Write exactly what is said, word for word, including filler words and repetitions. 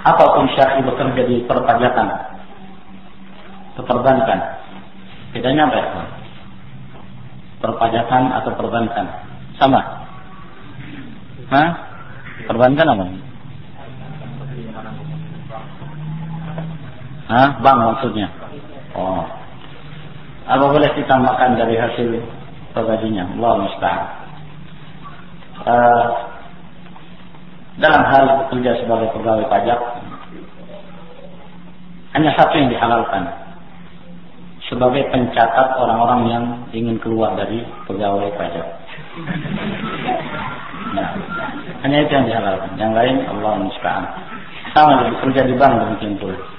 apapun syar'i bekerja di perpajakan atau perbankan, bedanya apa ya? Perpajakan atau perbankan sama? Hah? Perbankan apa? Hah? Bank maksudnya? Oh. Apa boleh kita makan dari hasil pergajinya? Allah musta'an. Uh, dalam hal bekerja sebagai pegawai pajak, hanya satu yang dihalalkan, sebagai pencatat orang-orang yang ingin keluar dari pegawai pajak. Nah, hanya itu yang dihalalkan. Yang lain Allah musta'an. Sama bekerja di bank demikian pula.